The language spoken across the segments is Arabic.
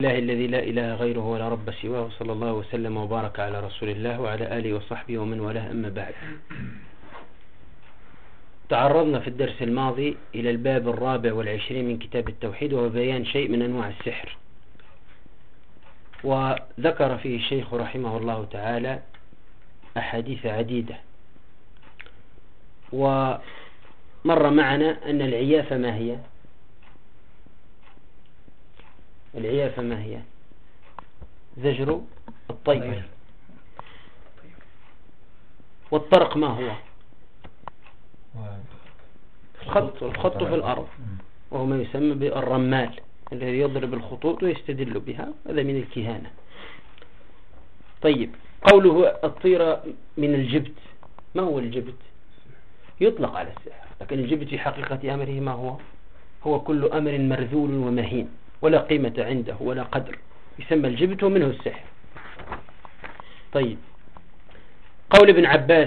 الله الذي لا إله غيره ولا رب سواه، صلى الله وسلم وبارك على رسول الله وعلى آله وصحبه ومن والاه، أما بعد. تعرضنا في الدرس الماضي إلى الباب 24 من كتاب التوحيد، وهو بيان شيء من أنواع السحر، وذكر فيه الشيخ رحمه الله تعالى أحاديث عديدة. ومر معنا أن العيافة ما هي؟ العيافة ما هي؟ زجر الطير. والطرق ما هو؟ الخط في الأرض، وهو ما يسمى بالرمال الذي يضرب الخطوط ويستدل بها، هذا من الكهانة. طيب، قوله الطير من الجبت، ما هو الجبت؟ يطلق على السحر، لكن الجبت في حقيقة أمره ما هو؟ هو كل أمر مرذول ومهين ولا قيمة عنده ولا قدر، يسمى الجبت ومنه السحر. طيب، قول ابن عباس،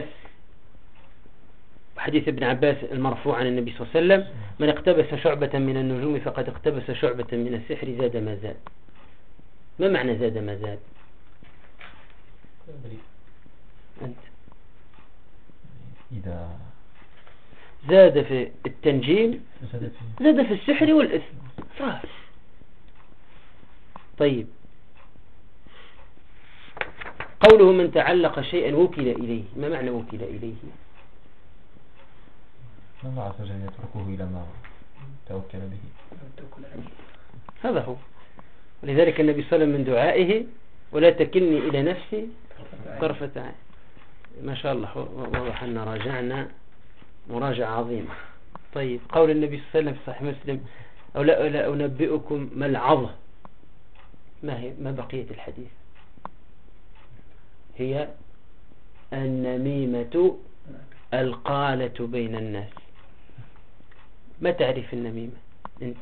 حديث ابن عباس المرفوع عن النبي صلى الله عليه وسلم: من اقتبس شعبة من النجوم فقد اقتبس شعبة من السحر زاد ما زاد. ما معنى زاد ما زاد؟ أنت إذا زاد في التنجيم زاد في السحر والإثم، صح. طيب، قوله من تعلق شيئا وكل إليه، ما معنى وكل إليه؟ الله عز وجل يتركه إلى ما توكل به، هذا هو. ولذلك النبي صلى الله عليه وسلم من دعائه: ولا تكلني إلى نفسي طرفة عين. ما شاء الله، واضح أن راجعنا مراجعة عظيمة. طيب، قول النبي صلى الله عليه وسلم في صحيح مسلم: أو لا أنبئكم ما العظة؟ ما هي؟ ما بقية الحديث؟ هي النميمة القالة بين الناس. ما تعرف النميمة أنت؟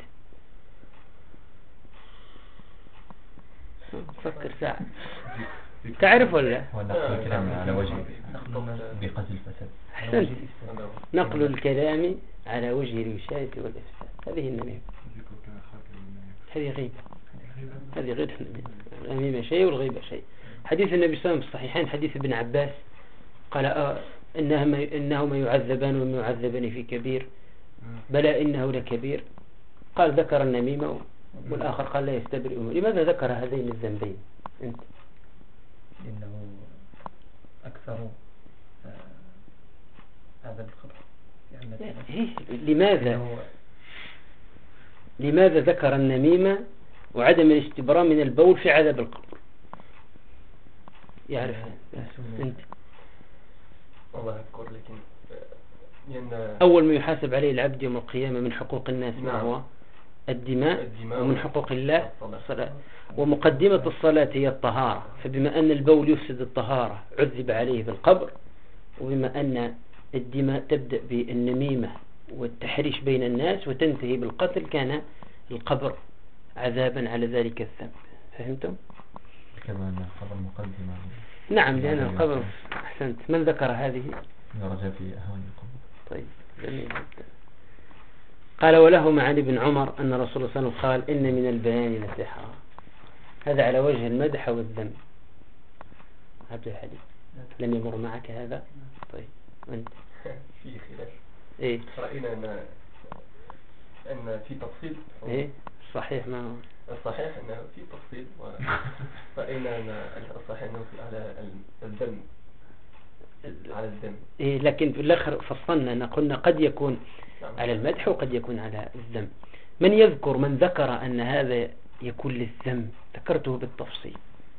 فكر ساعة. تعرف ولا؟ ونقل الكلام على وجه بقصد الفساد. أحسنت، نقل الكلام على وجه الوشاية والإفساد، هذه النميمة. هذه غيبة، هذه غير النميمة. النميمة شيء والغيبة شيء. حديث النبي صلى الله عليه وسلم في الصحيحين، حديث ابن عباس، قال: إنهما يعذبان وما يعذبان في كبير، بلى إنه لكبير. قال: ذكر النميمة، والآخر قال: لا يستبرئ. لماذا ذكر هذين الذنبين أنت؟ إنه أكثر عذاب القبر. لماذا ذكر النميمة وعدم الاستبراء من البول في عذاب القبر؟ يعرف أنت؟ والله أذكر، لكن أول ما يحاسب عليه العبد يوم القيامة من حقوق الناس ما هو؟ الدماء، ومن حقوق الله الصلاة، ومقدمة الصلاة هي الطهارة. فبما أن البول يفسد الطهارة عذب عليه في القبر، وبما أن الدماء تبدأ بالنميمة والتحريش بين الناس وتنتهي بالقتل، كان القبر عذابا على ذلك الذنب. فهمتم؟ كما أن القبر مقدمة. نعم، لأن القبر. أحسنت. من ذكر هذه؟ درجة في أهوان القبر. طيب، جميل جدا. قال: ولهما عن ابن عمر أن رسول الله صلى الله عليه وسلم قال: إن من البيان لسحرا. هذا على وجه المدح والذم. عبد الحليم، لم يمر معك هذا؟ طيب، وأنت؟ في خلاف. إيه؟ رأينا أن في تفصيل. إيه؟ الصحيح ما هو؟ الصحيح أنه في تفصيل، ورأينا أن الصحيح أنه على الدم، على الدم. إيه، لكن في الآخر فصلنا أن قلنا قد يكون على المدح وقد يكون على الذم. من ذكر أن هذا يكون للذم؟ ذكرته بالتفصيل.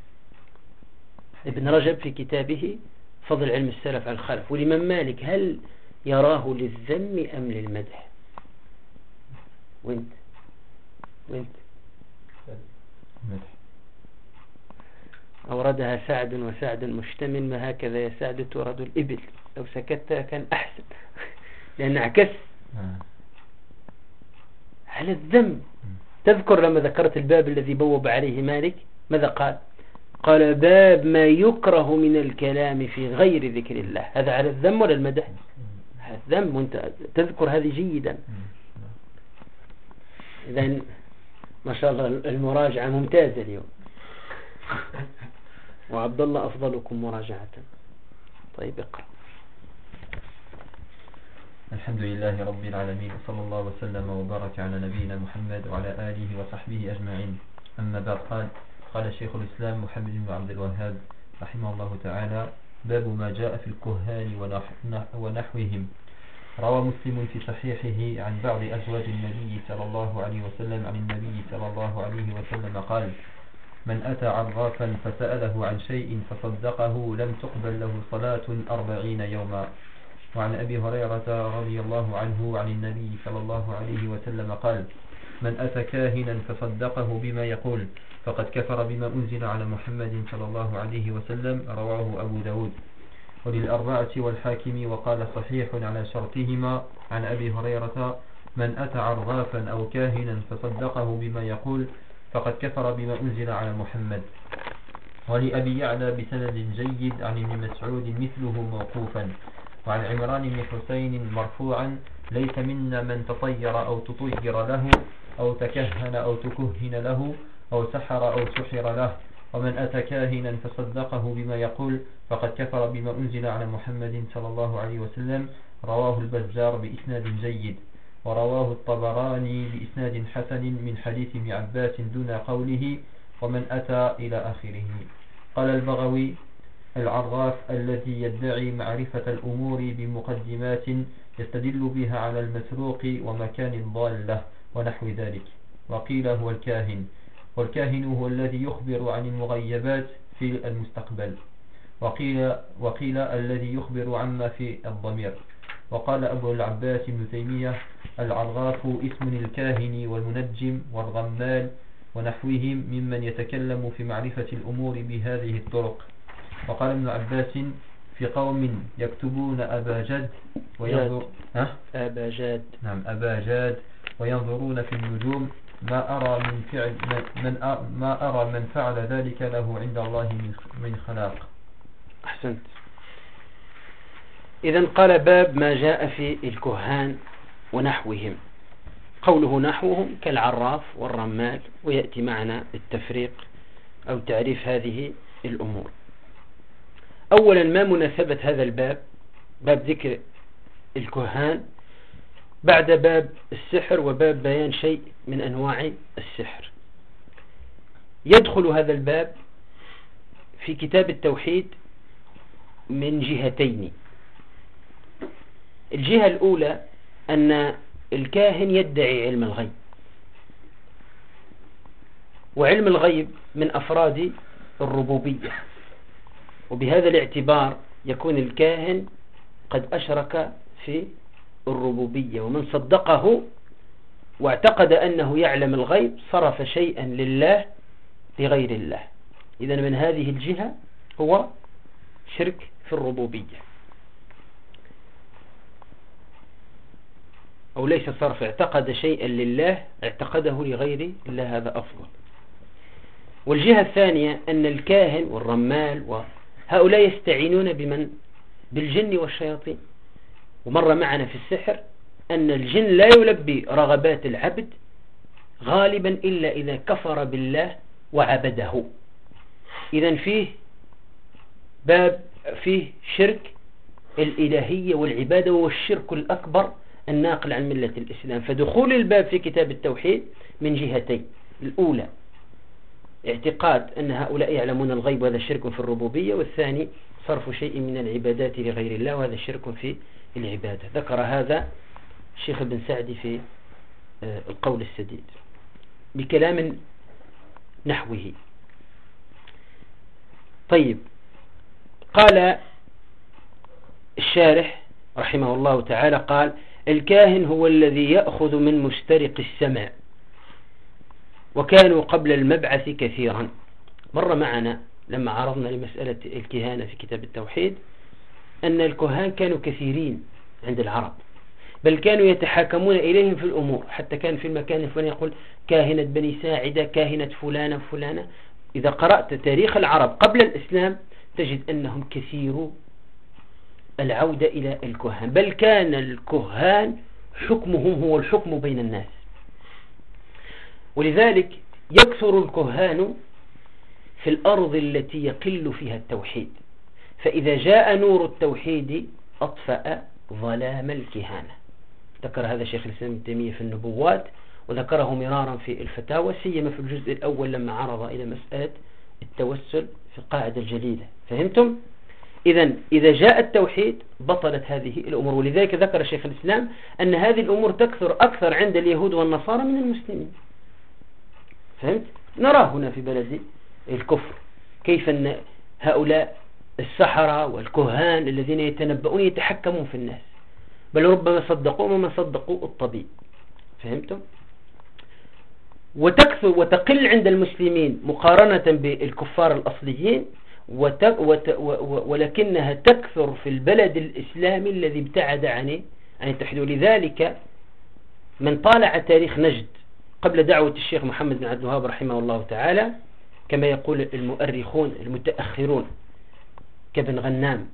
ابن رجب في كتابه فضل علم السلف على الخلف. والإمام مالك هل يراه للذم أم للمدح؟ وانت مدح. أوردها سعد، وسعد مشتمل، ما هكذا يا سعد تورد الإبل، لو سكت كان أحسن. لأن عكس على الذم. تذكر لما ذكرت الباب الذي بوب عليه مالك ماذا قال؟ قال: باب ما يكره من الكلام في غير ذكر الله. هذا على الذم ولا المدح؟ الذم، وانت تذكر هذه جيدا. إذن ما شاء الله المراجعة ممتازة اليوم. وعبد الله أفضلكم مراجعة. طيب اقرأ. الحمد لله رب العالمين، وصلى الله وسلم وبارك على نبينا محمد وعلى آله وصحبه أجمعين. أما بعد، قال شيخ الإسلام محمد بن عبد الوهاب رحمه الله تعالى: باب ما جاء في الكهان ونحوهم. روى مسلم في صحيحه عن بعض أزواج النبي صلى الله عليه وسلم عن النبي صلى الله عليه وسلم قال: من أتى عرافا فسأله عن شيء فصدقه لم تقبل له صلاة 40 يوما. وعن أبي هريرة رضي الله عنه عن النبي صلى الله عليه وسلم قال: من أتى كاهنا فصدقه بما يقول فقد كفر بما أنزل على محمد صلى الله عليه وسلم. رواه أبو داود وللأربعة والحاكم وقال صحيح على شرطهما. عن أبي هريرة: من أتى عرافا أو كاهنا فصدقه بما يقول فقد كفر بما أنزل على محمد. ولأبي يعلى بسند جيد عن ابن مسعود مثله موقوفا. وعن عمران بن حسين مرفوعا: ليس منا من تطير أو تطير له أو تكهن أو تكهن له أو سحر أو سحر له. ومن أتى كاهنا فصدقه بما يقول فقد كفر بما أنزل على محمد صلى الله عليه وسلم. رواه البزار بإسناد جيد، ورواه الطبراني بإسناد حسن من حديث ابن عباس دون قوله ومن أتى إلى آخره. قال البغوي: العراف الذي يدعي معرفة الأمور بمقدمات يستدل بها على المسروق ومكان الضالة ونحو ذلك. وقيل هو الكاهن، والكاهن هو الذي يخبر عن المغيبات في المستقبل. وقيل الذي يخبر عما في الضمير. وقال أبو العباس ابن تيمية: العراف اسم الكاهن والمنجم والغمال ونحوهم ممن يتكلم في معرفة الأمور بهذه الطرق. وقال ابن عباس: في قوم يكتبون أبا جد أبا جاد وينظرون في النجوم ما أرى من فعل ذلك له عند الله من خلاق. أحسنت. إذن قال: باب ما جاء في الكهان ونحوهم. قوله نحوهم كالعراف والرمال، ويأتي معنا التفريق أو تعريف هذه الأمور. أولا، ما مناسبة هذا الباب، باب ذكر الكهان بعد باب السحر وباب بيان شيء من أنواع السحر؟ يدخل هذا الباب في كتاب التوحيد من جهتين. الجهة الأولى أن الكاهن يدعي علم الغيب، وعلم الغيب من أفراد الربوبية، وبهذا الاعتبار يكون الكاهن قد أشرك في الربوبية، ومن صدقه واعتقد أنه يعلم الغيب صرف شيئا لله لغير الله. إذن من هذه الجهة هو شرك في الربوبية، أو ليس صرف، اعتقد شيئا لله اعتقده لغير الله، هذا أفضل. والجهة الثانية أن الكاهن والرمال وهؤلاء يستعينون بالجن والشياطين. ومر معنا في السحر أن الجن لا يلبي رغبات العبد غالبا إلا إذا كفر بالله وعبده. إذن فيه شرك الإلهية والعبادة، والشرك الأكبر الناقل عن ملة الإسلام. فدخول الباب في كتاب التوحيد من جهتين: الأولى اعتقاد أن هؤلاء يعلمون الغيب وهذا شرك في الربوبية، والثاني صرف شيء من العبادات لغير الله وهذا شرك في العبادة. ذكر هذا الشيخ ابن سعدي في القول السديد بكلام نحوه. طيب، قال الشارح رحمه الله تعالى: قال: الكاهن هو الذي يأخذ من مسترق السمع، وكانوا قبل المبعث كثيرا. مر معنا لما عرضنا لمسألة الكهانة في كتاب التوحيد أن الكهان كانوا كثيرين عند العرب، بل كانوا يتحاكمون إليهم في الأمور، حتى كان في المكان الفلاني يقول كاهنة بني ساعدة، كاهنة فلانة فلانة. إذا قرأت تاريخ العرب قبل الإسلام تجد أنهم كثيروا العودة إلى الكهان، بل كان الكهان حكمهم هو الحكم بين الناس. ولذلك يكثر الكهان في الأرض التي يقل فيها التوحيد، فإذا جاء نور التوحيد أطفأ ظلام الكهانة. ذكر هذا شيخ الإسلام ابن تيمية في النبوات، وذكره مرارا في الفتاوى، سيما في الجزء الأول لما عرض إلى مسألة التوسل في القاعدة الجليلة. فهمتم؟ إذا جاء التوحيد بطلت هذه الأمور. ولذلك ذكر شيخ الإسلام أن هذه الأمور تكثر أكثر عند اليهود والنصارى من المسلمين. فهمت؟ نرى هنا في بلد الكفر كيف أن هؤلاء السحرة والكهان الذين يتنبؤون يتحكمون في الناس، بل ربما صدقوا وما صدقوا الطبيب. فهمتم؟ وتكثر وتقل عند المسلمين مقارنة بالكفار الأصليين، ولكنها تكثر في البلد الإسلامي الذي ابتعد عن التوحيد. لذلك من طالع تاريخ نجد قبل دعوة الشيخ محمد بن عبد الوهاب رحمه الله تعالى، كما يقول المؤرخون المتأخرون كابن غنام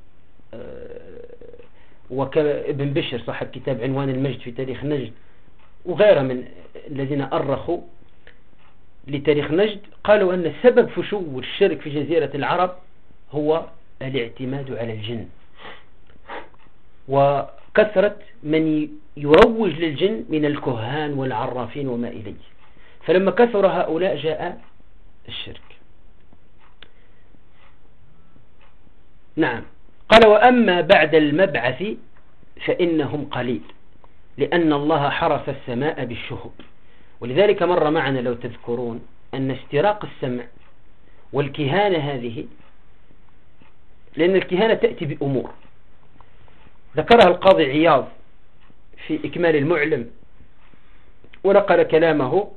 وكابن بشر صاحب كتاب عنوان المجد في تاريخ نجد وغيره من الذين أرخوا لتاريخ نجد، قالوا أن سبب فشو الشرك في جزيرة العرب هو الاعتماد على الجن، وكثرة من يروج للجن من الكهان والعرافين وما إليه. فلما كثر هؤلاء جاء الشرك. نعم. قال وأما بعد المبعث فإنهم قليل، لأن الله حرس السماء بالشهب. ولذلك مر معنا لو تذكرون أن استراق السمع والكهانة هذه، لأن الكهانة تأتي بأمور ذكرها القاضي عياض في إكمال المعلم، ونقل كلامه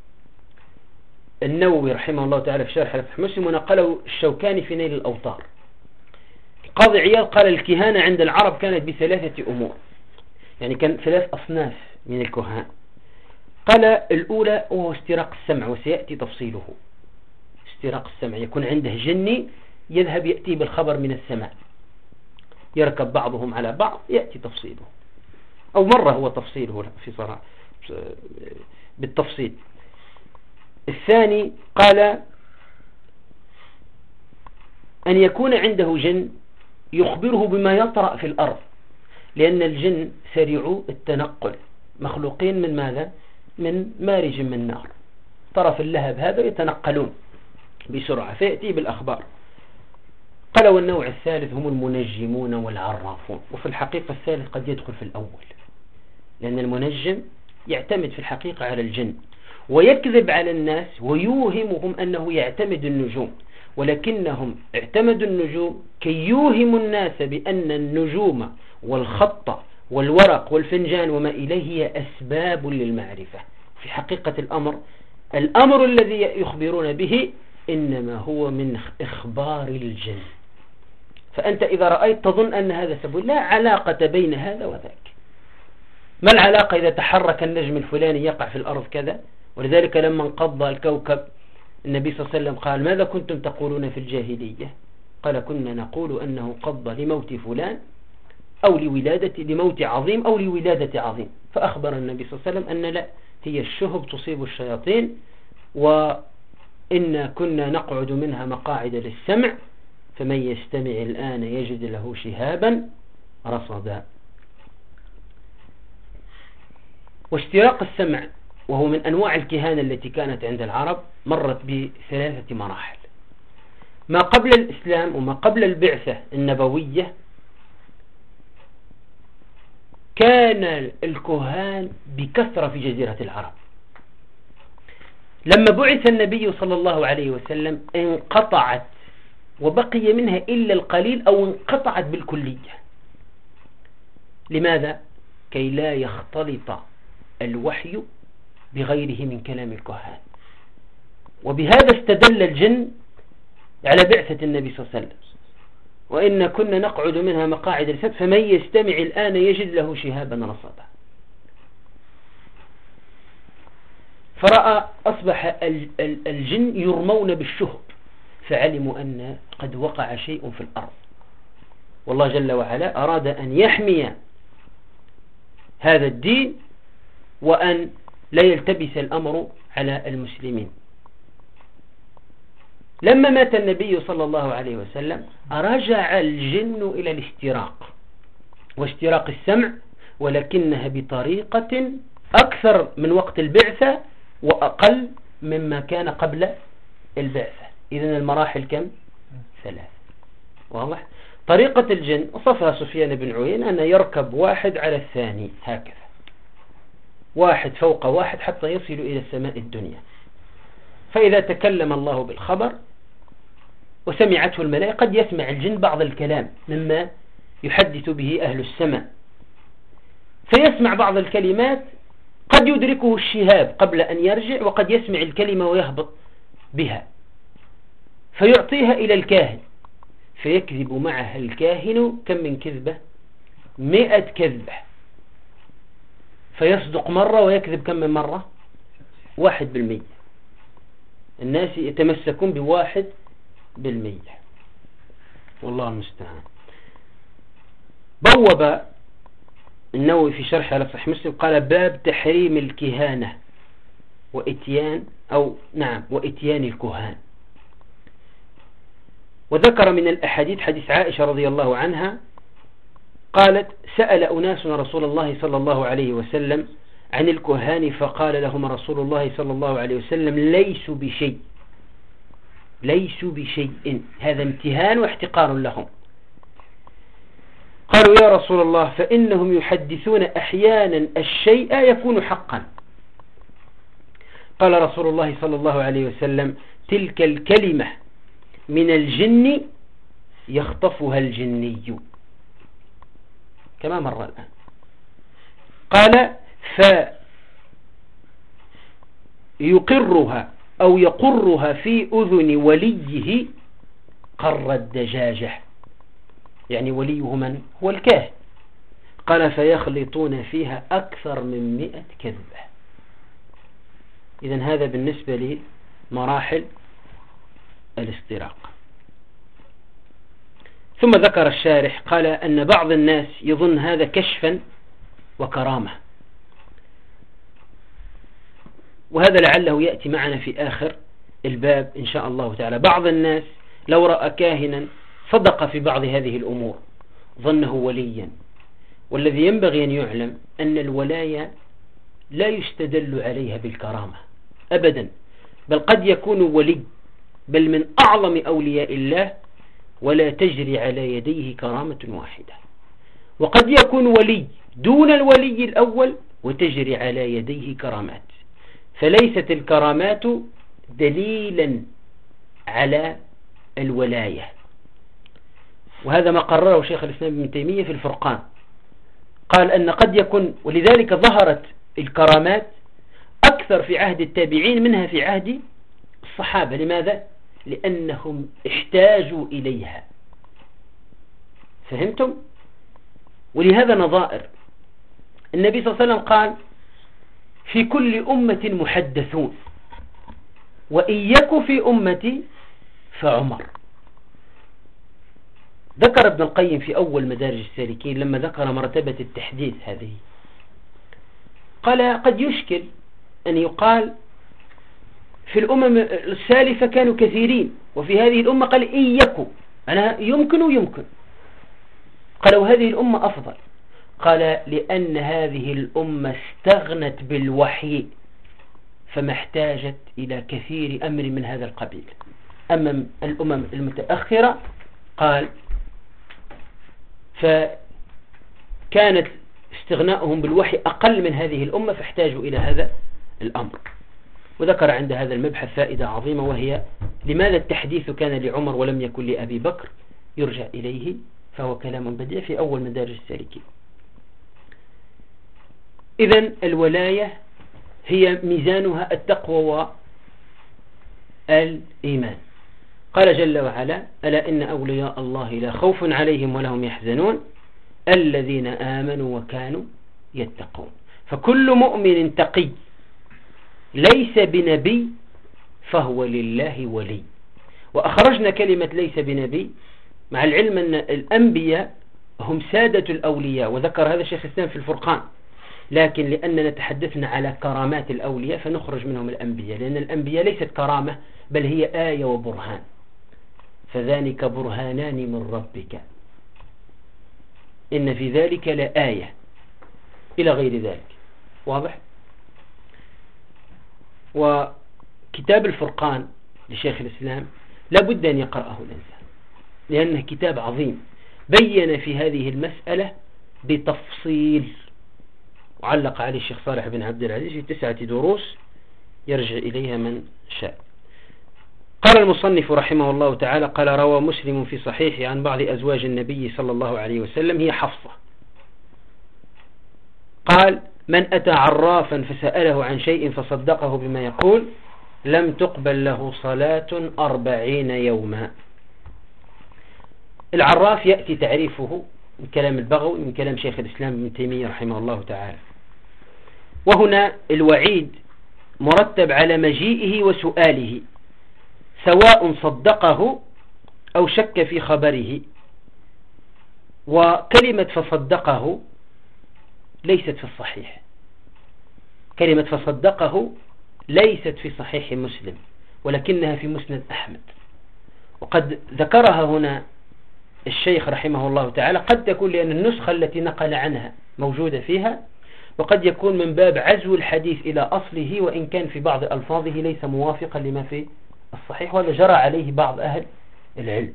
النووي رحمه الله تعالى في شرح فتح مسلم، ونقله الشوكاني في نيل الأوطار. القاضي عياض قال الكهانة عند العرب كانت بثلاثة أمور، يعني كان 3 أصناف من الكهان. قال الأولى وهو استراق السمع، وسيأتي تفصيله. استراق السمع يكون عنده جني يذهب يأتي بالخبر من السماء، يركب بعضهم على بعض، يأتي تفصيله، أو مرة هو تفصيله في صراحة بالتفصيل. الثاني قال أن يكون عنده جن يخبره بما يطرأ في الأرض، لأن الجن سريعو التنقل، مخلوقين من ماذا؟ من مارج من نار، طرف اللهب هذا يتنقلون بسرعة فيأتي بالأخبار. قال والنوع الثالث هم المنجمون والعرافون، وفي الحقيقة الثالث قد يدخل في الأول، لأن المنجم يعتمد في الحقيقة على الجن ويكذب على الناس ويوهمهم أنه يعتمد النجوم، ولكنهم اعتمدوا النجوم كي يوهموا الناس بأن النجوم والخط والورق والفنجان وما إليه هي أسباب للمعرفة. في حقيقة الأمر الذي يخبرون به إنما هو من إخبار الجن. فأنت إذا رأيت تظن أن هذا سبب، لا علاقة بين هذا وذاك. ما العلاقة إذا تحرك النجم الفلاني يقع في الأرض كذا؟ ولذلك لما انقض الكوكب النبي صلى الله عليه وسلم قال ماذا كنتم تقولون في الجاهلية؟ قال كنا نقول أنه انقض لموت فلان أو لموت عظيم أو لولادة عظيم. فأخبر النبي صلى الله عليه وسلم أن لا، هي الشهب تصيب الشياطين، وإن كنا نقعد منها مقاعد للسمع فمن يستمع الآن يجد له شهابا رصدا. واشتراق السمع وهو من أنواع الكهانة التي كانت عند العرب مرت ب3 مراحل. ما قبل الإسلام وما قبل البعثة النبوية كان الكهان بكثرة في جزيرة العرب. لما بعث النبي صلى الله عليه وسلم انقطعت وبقي منها إلا القليل أو انقطعت بالكلية. لماذا؟ كي لا يختلط الوحي بغيره من كلام الكهان. وبهذا استدل الجن على بعثة النبي صلى الله عليه وسلم، وإن كنا نقعد منها مقاعد للسمع فمن يستمع الآن يجد له شهابا رصدا. فرأى أصبح الجن يرمون بالشهب، فعلموا أن قد وقع شيء في الأرض، والله جل وعلا أراد أن يحمي هذا الدين وأن لا يلتبس الأمر على المسلمين. لما مات النبي صلى الله عليه وسلم رجع الجن إلى الاستراق واستراق السمع، ولكنها بطريقة أكثر من وقت البعثة وأقل مما كان قبل البعثة. إذن المراحل كم؟ 3. واضح؟ طريقة الجن وصفها سفيان بن عيينة أن يركب واحد على الثاني هكذا، واحد فوق واحد حتى يصل إلى السماء الدنيا. فإذا تكلم الله بالخبر وسمعته الملائكة، قد يسمع الجن بعض الكلام مما يحدث به أهل السماء، فيسمع بعض الكلمات قد يدركه الشهاب قبل أن يرجع، وقد يسمع الكلمة ويهبط بها فيعطيها إلى الكاهن، فيكذب معها الكاهن كم من كذبة؟ 100 كذبة، فيصدق مرة ويكذب كم من مرة؟ 1%. الناس يتمسكون ب1%، والله المستعان. بوب النووي في شرح على صحيح مسلم قال: باب تحريم الكهانة وإتيان وإتيان الكهان. وذكر من الأحاديث حديث عائشة رضي الله عنها قالت: سأل أناس رسول الله صلى الله عليه وسلم عن الكهان، فقال لهم رسول الله صلى الله عليه وسلم: ليسوا بشيء. هذا امتهان واحتقار لهم. قالوا: يا رسول الله، فإنهم يحدثون أحيانا الشيء يكون حقا. قال رسول الله صلى الله عليه وسلم: تلك الكلمة من الجن يخطفها الجني، كما مر الآن. قال: فيقرها أو يقرها في أذن وليه قر الدجاجة، يعني وليه من؟ هو الكاهن. قال: فيخلطون فيها أكثر من 100 كذبة. إذن هذا بالنسبة لمراحل الاستراق. ثم ذكر الشارح قال أن بعض الناس يظن هذا كشفا وكرامة، وهذا لعله يأتي معنا في آخر الباب إن شاء الله تعالى. بعض الناس لو رأى كاهنا صدق في بعض هذه الأمور ظنه وليا، والذي ينبغي أن يعلم أن الولاية لا يستدل عليها بالكرامة أبدا، بل قد يكون ولي، بل من أعظم أولياء الله، ولا تجري على يديه كرامة واحدة. وقد يكون ولي دون الولي الأول وتجري على يديه كرامات. فليست الكرامات دليلا على الولاية، وهذا ما قرره شيخ الإسلام ابن تيمية في الفرقان. قال أن قد يكون، ولذلك ظهرت الكرامات أكثر في عهد التابعين منها في عهد الصحابة. لماذا؟ لأنهم احتاجوا إليها. فهمتم؟ ولهذا نظائر النبي صلى الله عليه وسلم قال: في كل أمة محدثون، وإن يك في أمتي فعمر. ذكر ابن القيم في أول مدارج السالكين لما ذكر مرتبة التحديث هذه، قال: قد يشكل أن يقال في الأمم السالفة كانوا كثيرين، وفي هذه الأمة قال إن يكوا، أنا يمكن ويمكن. قال: وهذه الأمة أفضل. قال: لأن هذه الأمة استغنت بالوحي فما احتاجت إلى كثير أمر من هذا القبيل. أما الأمم المتأخرة قال فكانت استغناؤهم بالوحي أقل من هذه الأمة فاحتاجوا إلى هذا الأمر. وذكر عند هذا المبحث فائدة عظيمة، وهي لماذا التحديث كان لعمر ولم يكن لأبي بكر؟ يرجع إليه، فهو كلام بديع في أول مدارج السالكين. إذن الولاية هي ميزانها التقوى والإيمان. قال جل وعلا: ألا إن أولياء الله لا خوف عليهم ولا هم يحزنون الذين آمنوا وكانوا يتقون. فكل مؤمن تقي ليس بنبي فهو لله ولي. وأخرجنا كلمة ليس بنبي مع العلم أن الأنبياء هم سادة الأولياء، وذكر هذا الشيخ الإسلام في الفرقان. لكن لأننا تحدثنا على كرامات الأولياء فنخرج منهم الأنبياء، لأن الأنبياء ليست كرامة بل هي آية وبرهان، فذلك برهانان من ربك إن في ذلك لآية إلى غير ذلك. واضح؟ وكتاب الفرقان لشيخ الإسلام لابد أن يقرأه الإنسان، لأنه كتاب عظيم بين في هذه المسألة بتفصيل، وعلق عليه الشيخ صالح بن عبد العزيز في 9 دروس يرجع إليها من شاء. قال المصنف رحمه الله تعالى: قال روى مسلم في صحيحه عن بعض أزواج النبي صلى الله عليه وسلم، هي حفصة، قال: من أتى عرافا فسأله عن شيء فصدقه بما يقول لم تقبل له صلاة 40 يوما. العراف يأتي تعريفه من كلام البغوي من كلام شيخ الإسلام ابن تيمية رحمه الله تعالى، وهنا الوعيد مرتب على مجيئه وسؤاله، سواء صدقه أو شك في خبره. وكلمة فصدقه ليست في الصحيح، كلمة فصدقه ليست في صحيح مسلم، ولكنها في مسند أحمد، وقد ذكرها هنا الشيخ رحمه الله تعالى. قد تكون لأن النسخة التي نقل عنها موجودة فيها، وقد يكون من باب عزو الحديث إلى أصله، وإن كان في بعض ألفاظه ليس موافقا لما في الصحيح، ولا جرى عليه بعض أهل العلم.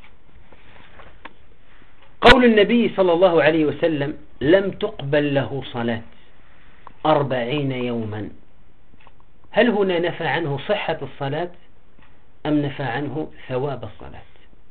قول النبي صلى الله عليه وسلم لم تقبل له صلاة 40 يوما، هل هنا نفى عنه صحة الصلاة أم نفى عنه ثواب الصلاة؟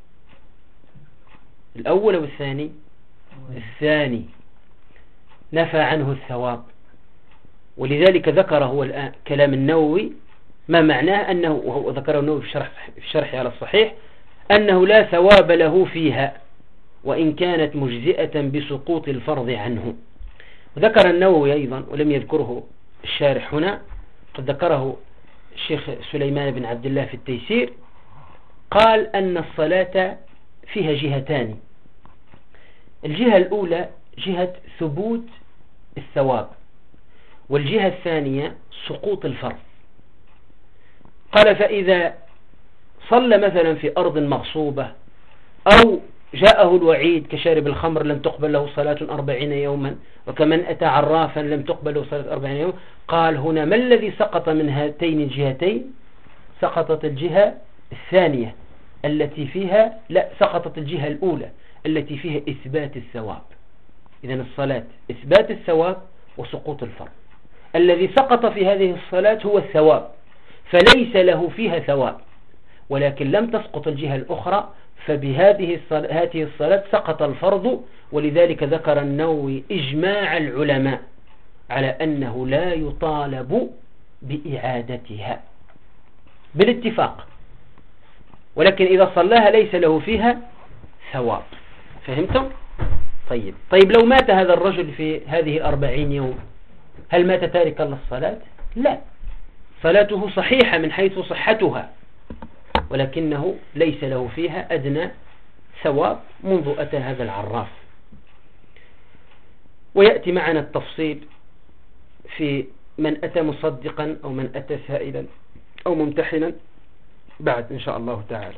الأول والثاني؟ الثاني، نفى عنه الثواب، ولذلك ذكره هو الآن كلام النووي، ما معناه أنه، وهو ذكره النووي في شرح على الصحيح، أنه لا ثواب له فيها وإن كانت مجزئة بسقوط الفرض عنه. وذكر النووي أيضا ولم يذكره الشارح هنا، قد ذكره الشيخ سليمان بن عبد الله في التيسير، قال أن الصلاة فيها جهتان: الجهة الأولى جهة ثبوت الثواب، والجهة الثانية سقوط الفرض. قال: فإذا صلى مثلا في أرض مغصوبة أو جاءه الوعيد كشارب الخمر لم تقبل له صلاة 40 يوما، وكمن أتى عرافا لم تقبل له صلاة 40 يوما، قال هنا ما الذي سقط من هاتين الجهتين؟ سقطت الجهة الثانية التي فيها، لا، سقطت الجهة الأولى التي فيها إثبات الثواب. إذن الصلاة إثبات الثواب وسقوط الفرض. الذي سقط في هذه الصلاة هو الثواب، فليس له فيها ثواب، ولكن لم تسقط الجهة الأخرى، فبهذه الصلاة سقط الفرض. ولذلك ذكر النووي إجماع العلماء على أنه لا يطالب بإعادتها بالاتفاق، ولكن إذا صلاها ليس له فيها ثواب. فهمتم؟ طيب لو مات هذا الرجل في هذه 40 يوم، هل مات تاركا للصلاة؟ لا، صلاته صحيحة من حيث صحتها، ولكنه ليس له فيها أدنى ثواب منذ أتى هذا العراف. ويأتي معنا التفصيل في من أتى مصدقا أو من أتى سائلا أو ممتحنا بعد إن شاء الله تعالى.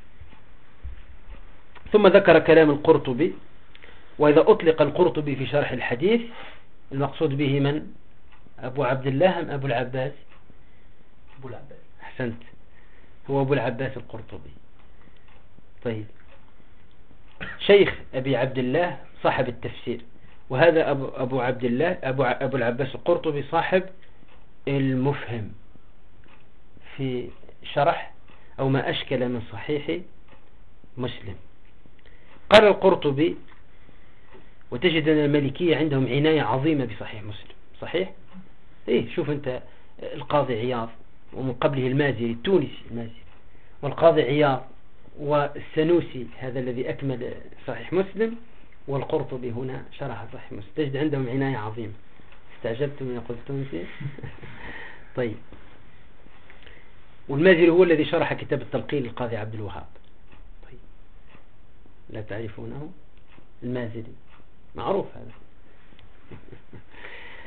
ثم ذكر كلام القرطبي، وإذا أطلق القرطبي في شرح الحديث المقصود به من؟ أبو عبد الله أم أبو العباس؟ أبو العباس. أحسنت، هو أبو العباس القرطبي. طيب، شيخ أبي عبد الله صاحب التفسير، وهذا أبو عبد الله أبو العباس القرطبي صاحب المفهم في شرح أو ما أشكل من صحيح مسلم. قال القرطبي: وتجد أن المالكية عندهم عناية عظيمة بصحيح مسلم. صحيح؟ إيه، شوف أنت القاضي عياض، ومن قبله المازري التونسي المازري، والقاضي عياض والسنوسي هذا الذي أكمل صحيح مسلم، والقرطبي هنا شرح صحيح مسلم. تجد عندهم عناية عظيمة. استعجبتم من قلت تونسي؟ طيب، والمازري هو الذي شرح كتاب التلقين للقاضي عبد الوهاب. طيب، لا تعرفونه؟ المازري معروف هذا.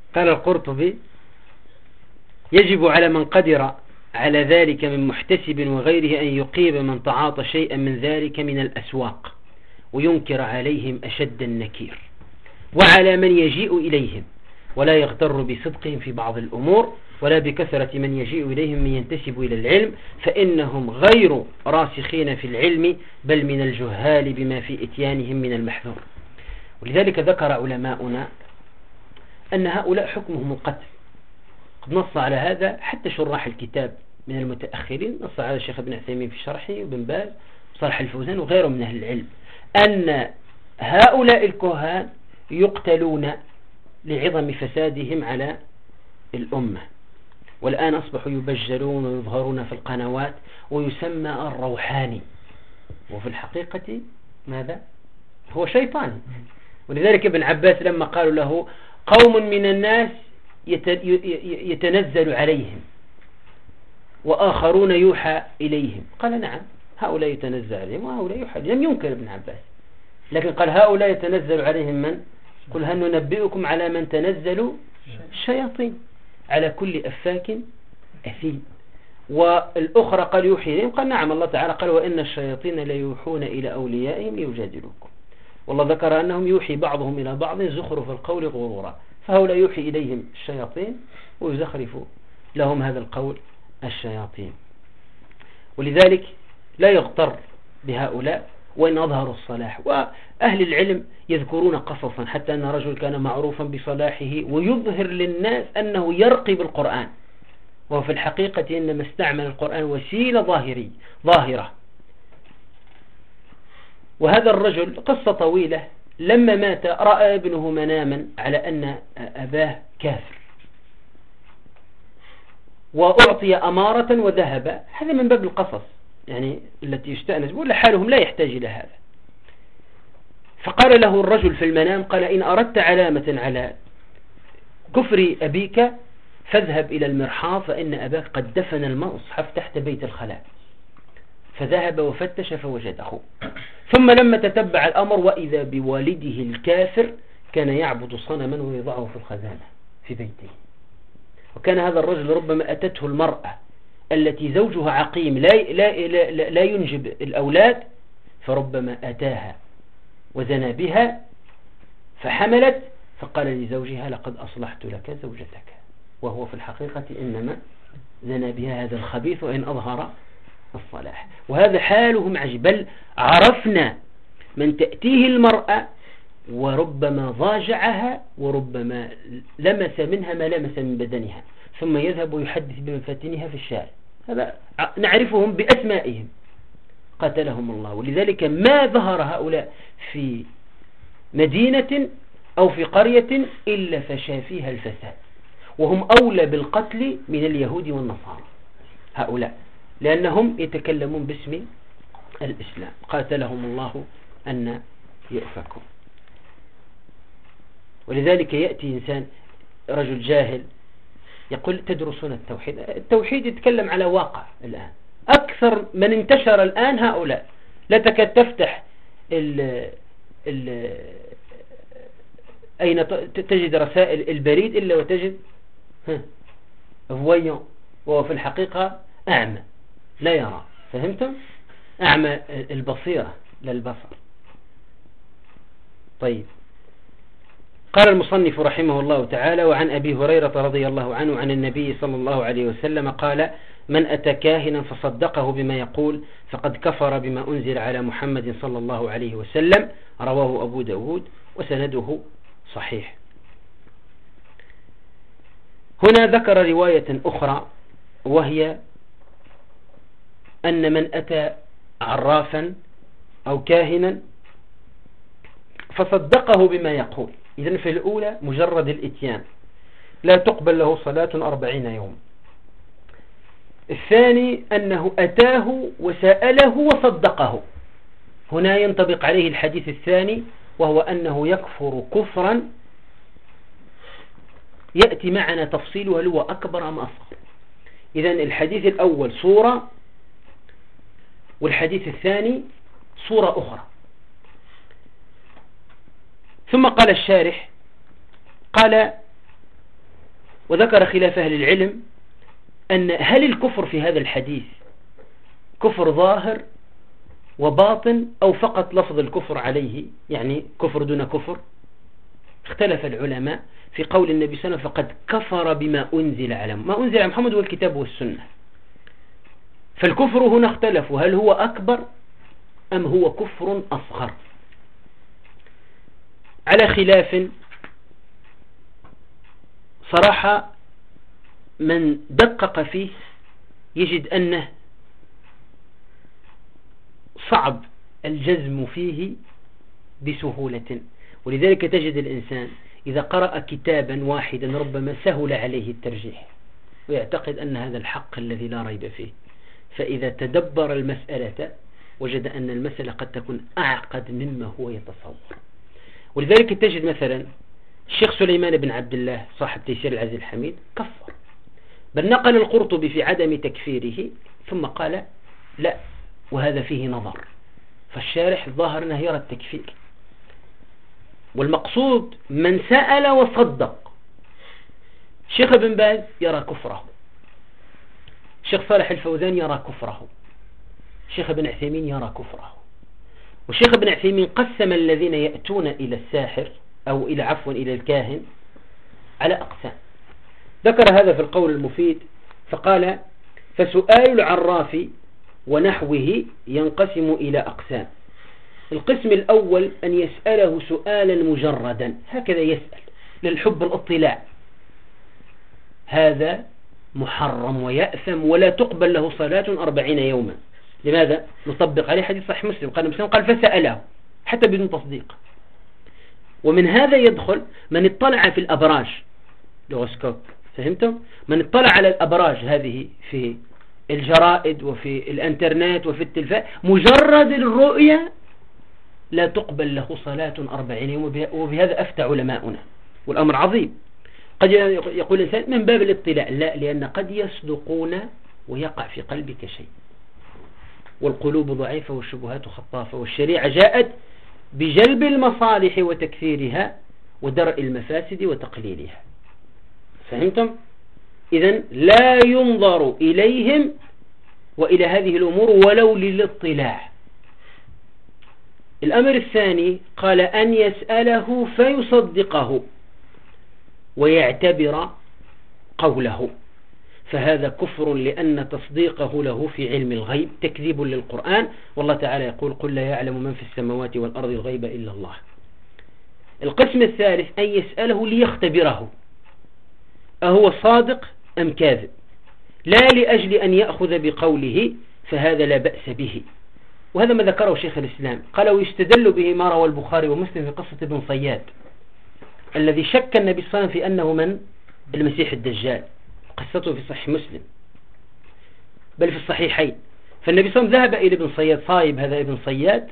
قال القرطبي: يجب على من قدر على ذلك من محتسب وغيره أن يقيب من تعاطى شيئا من ذلك من الأسواق وينكر عليهم أشد النكير، وعلى من يجيء إليهم ولا يغتر بصدقهم في بعض الأمور، ولا بكثرة من يجيء إليهم من ينتسب إلى العلم، فإنهم غير راسخين في العلم بل من الجهال بما في إتيانهم من المحذور. ولذلك ذكر علماؤنا أن هؤلاء حكمهم القتل. قد نص على هذا حتى شراح الكتاب من المتأخرين، نص على الشيخ ابن عثيمين في شرحه وابن باز وصالح الفوزان وغيرهم من أهل العلم أن هؤلاء الكهان يقتلون لعظم فسادهم على الأمة. والآن أصبحوا يبجلون ويظهرون في القنوات ويسمى الروحاني، وفي الحقيقة ماذا؟ هو شيطاني. ولذلك ابن عباس لما قالوا له: قوم من الناس يتنزل عليهم وآخرون يوحى إليهم، قال: نعم، هؤلاء يتنزل عليهم وهؤلاء يوحى إليهم. لم ينكر ابن عباس، لكن قال: هؤلاء يتنزل عليهم من؟ قل: هل ننبئكم على من تنزل الشياطين على كل أفاك أثيم. والأخرى قال: يوحي إليهم، قال: نعم، الله تعالى قال: وإن الشياطين ليوحون إلى أوليائهم يجادلوكم. والله ذكر أنهم يوحي بعضهم إلى بعض زخرف القول غرورا، فهؤلاء يوحي إليهم الشياطين ويزخرف لهم هذا القول الشياطين. ولذلك لا يغتر بهؤلاء وإن أظهروا الصلاح. وأهل العلم يذكرون قصصا حتى أن رجل كان معروفا بصلاحه ويظهر للناس أنه يرقي بالقرآن، وهو في الحقيقة إنما استعمل القرآن وسيلة ظاهرة. وهذا الرجل قصة طويلة، لما مات رأى ابنه مناما على أن أباه كافر، وأعطي أمارة وذهب. هذا من باب القصص يعني التي يستأنس، ولا حالهم لا يحتاج إلى هذا. فقال له الرجل في المنام، قال: إن أردت علامة على كفر أبيك فاذهب إلى المرحاض فإن أباك قد دفن المصحف تحت بيت الخلاء. فذهب وفتش فوجده، ثم لما تتبع الأمر وإذا بوالده الكافر كان يعبد صنما ويضعه في الخزانة في بيته. وكان هذا الرجل ربما أتته المرأة التي زوجها عقيم لا ينجب الأولاد، فربما أتاها وزنى بها فحملت، فقال لزوجها: لقد أصلحت لك زوجتك، وهو في الحقيقة إنما زنى بها هذا الخبيث وإن أظهر الصلاح. وهذا حالهم عجيب. بل عرفنا من تأتيه المرأة وربما ضاجعها وربما لمس منها ما لمس من بدنها، ثم يذهب ويحدث بمفاتنها في الشارع. هذا نعرفهم بأسمائهم، قتلهم الله. ولذلك ما ظهر هؤلاء في مدينة أو في قرية إلا فشا فيها الفساد، وهم أولى بالقتل من اليهود والنصارى هؤلاء، لأنهم يتكلمون باسم الإسلام. قاتلهم الله أن يؤفكوا. ولذلك يأتي إنسان رجل جاهل يقول: تدرسون التوحيد. التوحيد يتكلم على واقع الآن. أكثر من انتشر الآن هؤلاء، لا تكاد تفتح أين تجد رسائل البريد إلا وتجد فويون، وهو في الحقيقة أعمى لا يرى. فهمتم؟ أعمى البصيرة للبصر. طيب، قال المصنف رحمه الله تعالى: وعن أبي هريرة رضي الله عنه عن النبي صلى الله عليه وسلم قال: من أتى كاهنا فصدقه بما يقول فقد كفر بما أنزل على محمد صلى الله عليه وسلم. رواه أبو داود وسنده صحيح. هنا ذكر رواية أخرى، وهي أن من أتى عرافا أو كاهنا فصدقه بما يقول. إذن في الأولى مجرد الإتيان لا تقبل له صلاة 40 يوم. الثاني أنه أتاه وسأله وصدقه، هنا ينطبق عليه الحديث الثاني، وهو أنه يكفر كفرا يأتي معنا تفصيله هل هو أكبر أم أصغر. إذن الحديث الأول صورة، والحديث الثاني صورة أخرى. ثم قال الشارح: قال: وذكر خلاف أهل العلم أن هل الكفر في هذا الحديث كفر ظاهر وباطن أو فقط لفظ الكفر عليه، يعني كفر دون كفر. اختلف العلماء في قول النبي صلى الله عليه وسلم فقد كفر بما أنزل على محمد والكتاب والسنة. فالكفر هنا اختلف، هل هو أكبر أم هو كفر أصغر؟ على خلاف. صراحة من دقق فيه يجد أنه صعب الجزم فيه بسهولة، ولذلك تجد الإنسان إذا قرأ كتابا واحدا ربما سهل عليه الترجيح ويعتقد أن هذا الحق الذي لا ريب فيه، فإذا تدبر المسألة وجد أن المسألة قد تكون أعقد مما هو يتصور. ولذلك تجد مثلا الشيخ سليمان بن عبد الله صاحب تيسير العزيز الحميد كفر، بل نقل القرطبي في عدم تكفيره ثم قال لا وهذا فيه نظر، فالشارح ظاهر أنه يرى التكفير. والمقصود من سأل وصدق. الشيخ ابن باز يرى كفره، الشيخ صالح الفوزان يرى كفره، الشيخ ابن عثيمين يرى كفره. والشيخ ابن عثيمين قسم الذين يأتون إلى الساحر أو إلى الكاهن على أقسام، ذكر هذا في القول المفيد فقال فسؤال العراف ونحوه ينقسم إلى أقسام. القسم الأول أن يسأله سؤالا مجردا، هكذا يسأل للحب الاطلاع، هذا محرم ويأثم ولا تقبل له صلاة 40 يوما. لماذا؟ نطبق عليه حديث صحيح مسلم، قال فسأله حتى بدون تصديق. ومن هذا يدخل من اطلع في الأبراج، لغوسكوب، فهمتم؟ من اطلع على الأبراج هذه في الجرائد وفي الانترنت وفي التلفاز، مجرد الرؤية لا تقبل له صلاة 40 يوم، وبهذا أفتى علماؤنا، والأمر عظيم. قد يقول الإنسان من باب الاطلاع، لا، لأن قد يصدقون ويقع في قلبك شيء، والقلوب ضعيفة والشبهات خطافة، والشريعة جاءت بجلب المصالح وتكثيرها ودرء المفاسد وتقليلها. فهمتم؟ إذن لا ينظر إليهم وإلى هذه الأمور ولو للاطلاع. الأمر الثاني قال أن يسأله فيصدقه ويعتبر قوله، فهذا كفر لأن تصديقه له في علم الغيب تكذيب للقرآن، والله تعالى يقول قل لا يعلم من في السماوات والأرض الغيب إلا الله. القسم الثالث أن يسأله ليختبره أهو صادق أم كاذب، لا لأجل أن يأخذ بقوله، فهذا لا بأس به. وهذا ما ذكره شيخ الإسلام، قال ويستدل به ما روى البخاري ومسلم في قصة ابن صياد الذي شك النبي صلى الله عليه وسلم في أنه من المسيح الدجال، قصته في صحيح مسلم بل في الصحيحين. فالنبي صلى الله عليه وسلم ذهب إلى ابن صياد، صايب هذا ابن صياد،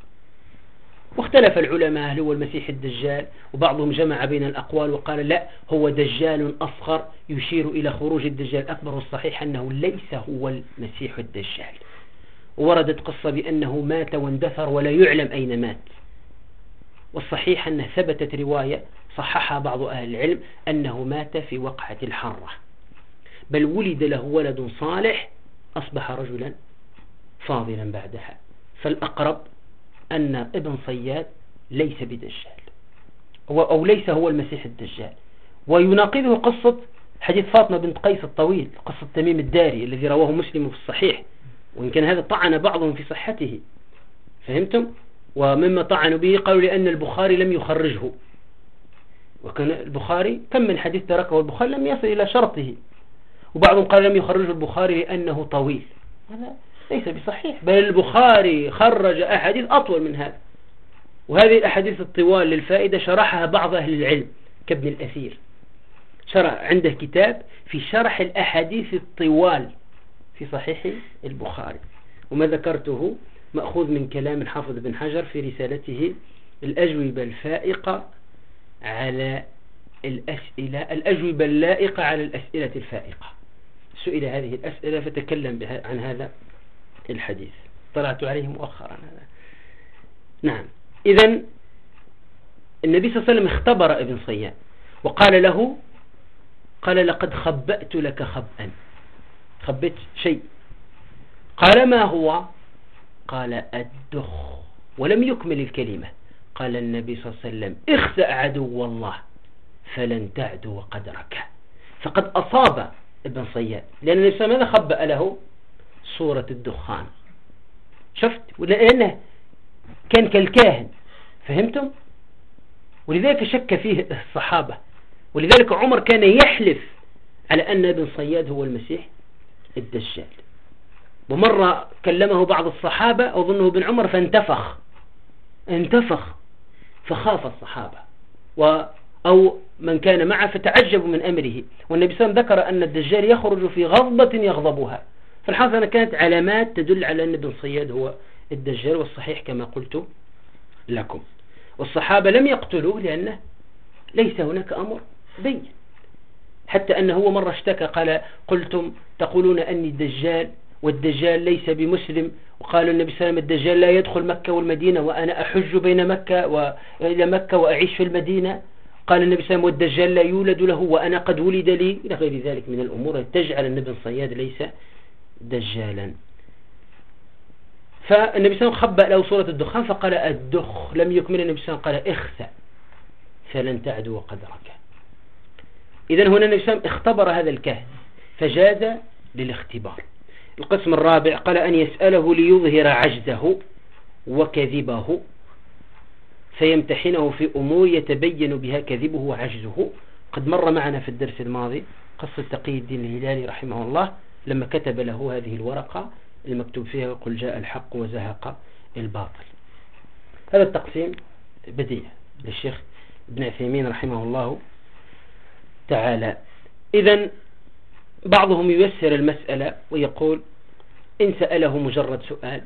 واختلف العلماء هل هو المسيح الدجال، وبعضهم جمع بين الأقوال وقال لا هو دجال أصغر يشير إلى خروج الدجال الأكبر، والصحيح أنه ليس هو المسيح الدجال. وردت قصة بأنه مات واندثر ولا يعلم أين مات، والصحيح أنه ثبتت رواية صححها بعض أهل العلم أنه مات في وقعة الحرة، بل ولد له ولد صالح أصبح رجلا فاضلا بعدها. فالأقرب أن ابن صياد ليس بدجال أو ليس هو المسيح الدجال. ويناقضه قصة حديث فاطمة بنت قيس الطويل، قصة تميم الداري الذي رواه مسلم في الصحيح، وإن كان هذا طعن بعضهم في صحته. فهمتم؟ ومما طعنوا به قالوا لأن البخاري لم يخرجه، وكان البخاري كم من حديث تركه البخاري لم يصل إلى شرطه، وبعضهم قال لم يخرجه البخاري لأنه طويل. هذا ليس بصحيح، بل البخاري خرج أحاديث أطول من هذا، وهذه الأحاديث الطوال للفائدة شرحها بعض أهل العلم كابن الأثير، شرح عنده كتاب في شرح الأحاديث الطوال في صحيح البخاري. وما ذكرته مأخوذ من كلام الحافظ بن حجر في رسالته الأجوبة الفائقة على الأجوبة اللائقة على الأسئلة الفائقة. سئل هذه الأسئلة فتكلم عن هذا الحديث، طلعت عليه مؤخرا هذا. نعم. إذن النبي صلى الله عليه وسلم اختبر ابن صياد وقال له قال لقد خبأت لك خبأ، خبت شيء. قال ما هو؟ قال الدخ، ولم يكمل الكلمة. قال النبي صلى الله عليه وسلم اخسأ عدو الله فلن تعدو قدرك. فقد أصاب ابن صياد، لأن النبي صلى الله عليه وسلم ماذا خبأ له؟ صورة الدخان. شفت؟ ولأنه كان كالكاهن، فهمتم؟ ولذلك شك فيه الصحابة، ولذلك عمر كان يحلف على أن ابن صياد هو المسيح الدجال. ومرة كلمه بعض الصحابة أظنه ابن عمر فانتفخ فخاف الصحابة أو من كان معه فتعجبوا من أمره. والنبي صلى الله عليه وسلم ذكر أن الدجال يخرج في غضبة يغضبها. فالحاصل أنها كانت علامات تدل على أن ابن صياد هو الدجال، والصحيح كما قلت لكم. والصحابة لم يقتلوه لأنه ليس هناك أمر بين، حتى أنه هو مرة اشتكى قال قلتم تقولون أني الدجال والدجال ليس بمسلم، وقال النبي صلى الله عليه وسلم الدجال لا يدخل مكة والمدينة وأنا أحج بين مكة وإلى مكة وأعيش في المدينة. قال النبي صلى الله عليه وسلم والدجال لا يولد له وأنا قد ولد لي، إلى غير ذلك من الأمور تجعل النبي الصياد ليس دجالا. فالنبي صلى الله عليه وسلم خبأ له صورة الدخان فقال الدخ، لم يكمل. النبي صلى الله عليه وسلم قال اخسأ فلن تعدو قدرك. إذن هنا النبي صلى الله عليه وسلم اختبر هذا الكاهن فجاز للاختبار. القسم الرابع قال أن يسأله ليظهر عجزه وكذبه فيمتحنه في أمور يتبين بها كذبه وعجزه. قد مر معنا في الدرس الماضي قصة تقي الدين الهلالي رحمه الله لما كتب له هذه الورقة المكتوب فيها قل جاء الحق وزهق الباطل. هذا التقسيم بديع للشيخ ابن عثيمين رحمه الله تعالى. إذن بعضهم ييسر المسألة ويقول إن سأله مجرد سؤال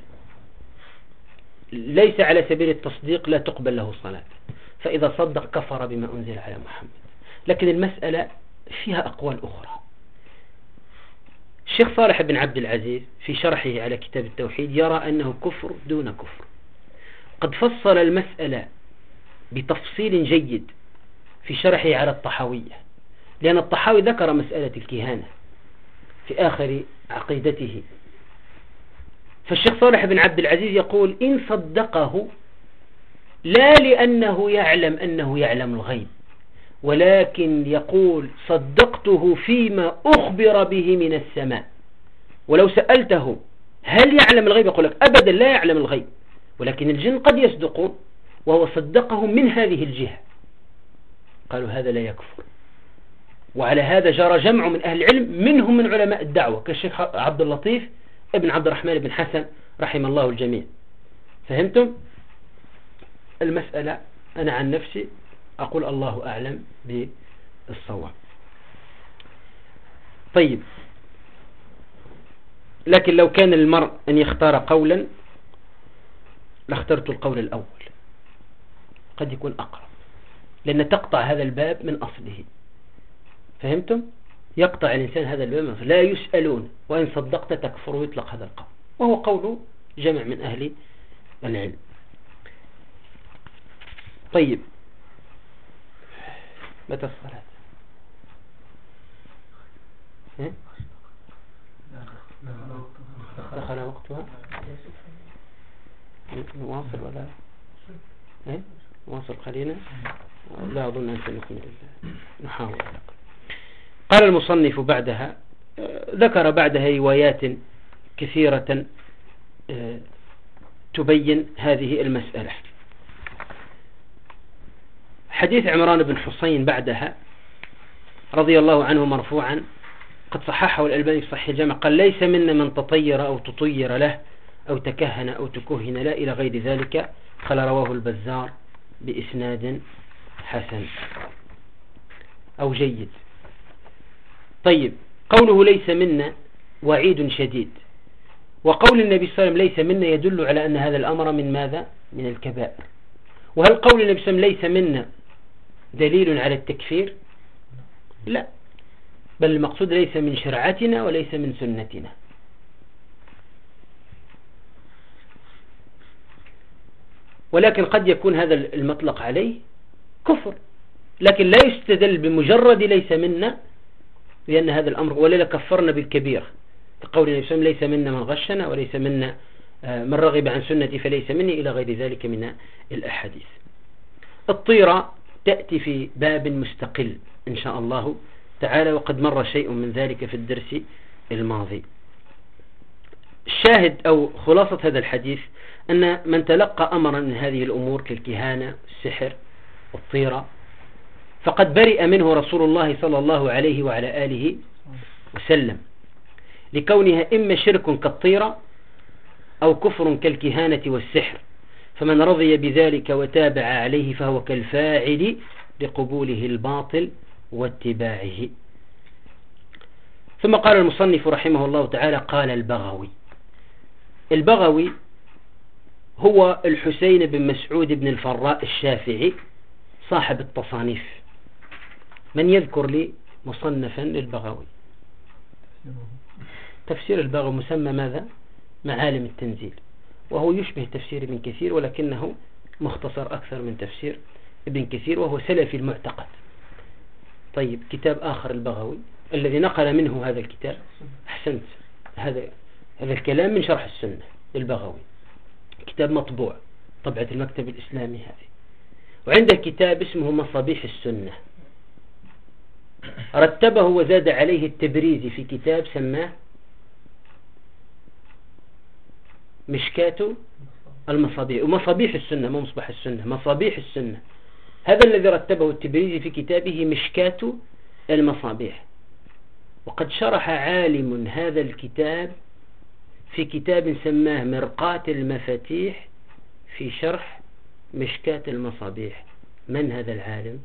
ليس على سبيل التصديق لا تقبل له صلاة، فإذا صدق كفر بما أنزل على محمد. لكن المسألة فيها أقوال أخرى. الشيخ صالح بن عبد العزيز في شرحه على كتاب التوحيد يرى أنه كفر دون كفر. قد فصل المسألة بتفصيل جيد في شرحه على الطحاوية، لأن الطحاوي ذكر مسألة الكهانة في آخر عقيدته. فالشيخ صالح بن عبد العزيز يقول إن صدقه لا لأنه يعلم أنه يعلم الغيب، ولكن يقول صدقته فيما أخبر به من السماء. ولو سألته هل يعلم الغيب يقول لك أبدا لا يعلم الغيب، ولكن الجن قد يصدقون، وهو صدقهم من هذه الجهة. قالوا هذا لا يكفر. وعلى هذا جرى جمع من أهل العلم منهم من علماء الدعوة كالشيخ عبد اللطيف ابن عبد الرحمن بن حسن رحم الله الجميع. فهمتم؟ المسألة أنا عن نفسي أقول الله أعلم بالصواب. طيب، لكن لو كان المرء أن يختار قولا لاخترت القول الأول، قد يكون أقرب، لأن تقطع هذا الباب من أصله. فهمتم؟ يقطع الإنسان هذا الباب من أصله. لا يسألون وإن صدقت تكفر، ويطلق هذا القول، وهو قول جمع من أهل العلم. طيب، متى الصلاة؟ دخل وقتها. نواصل ولا نواصل قليلا؟ لا أظن أن سنكمل، نحاول. قال المصنف بعدها ذكر بعدها روايات كثيرة تبين هذه المسألة. حديث عمران بن حسين بعدها رضي الله عنه مرفوعا قد صححه الألباني في صحيح الجامع، قال ليس منا من تطير أو تطير له أو تكهن أو تكهن لا إلى غير ذلك. قال رواه البزار بإسناد حسن أو جيد. طيب، قوله ليس منا وعيد شديد، وقول النبي صلى الله عليه وسلم ليس منا يدل على أن هذا الأمر من ماذا؟ من الكبائر. وهل قول النبي صلى الله عليه وسلم ليس منا دليل على التكفير؟ لا، بل المقصود ليس من شرعتنا وليس من سنتنا. ولكن قد يكون هذا المطلق عليه كفر، لكن لا يستدل بمجرد ليس منا بأن هذا الأمر ولا كفرنا بالكبيرة، كقول النبي صلى الله عليه وسلم: ليس منا من غشنا وليس منا من رغب عن سنتي فليس مني، إلى غير ذلك من الأحاديث. الطيرة تأتي في باب مستقل إن شاء الله تعالى، وقد مر شيء من ذلك في الدرس الماضي. الشاهد أو خلاصة هذا الحديث أن من تلقى أمرا من هذه الأمور كالكهانة السحر والطيرة فقد برئ منه رسول الله صلى الله عليه وعلى آله وسلم، لكونها إما شرك كالطيرة أو كفر كالكهانة والسحر، فمن رضي بذلك وتابع عليه فهو كالفاعل لقبوله الباطل واتباعه. ثم قال المصنف رحمه الله تعالى: قال البغوي هو الحسين بن مسعود بن الفراء الشافعي صاحب التصانيف. من يذكر لي مصنفا للبغوي؟ تفسير البغوي مسمى ماذا؟ معالم التنزيل، وهو يشبه تفسير ابن كثير ولكنه مختصر أكثر من تفسير ابن كثير، وهو سلفي المعتقد. طيب، كتاب آخر البغوي الذي نقل منه هذا الكتاب، أحسنت، هذا الكلام من شرح السنة للبغوي، كتاب مطبوع طبعة المكتب الإسلامي هذه. وعنده كتاب اسمه مصابيح السنة، رتبه وزاد عليه التبريزي في كتاب سماه مشكاة المصابيح، ومصابيح السنة مو مصباح السنة، مصابيح السنة. هذا الذي رتبه التبريزي في كتابه مشكاة المصابيح. وقد شرح عالم هذا الكتاب في كتاب سماه مرقاة المفاتيح في شرح مشكاة المصابيح. من هذا العالم؟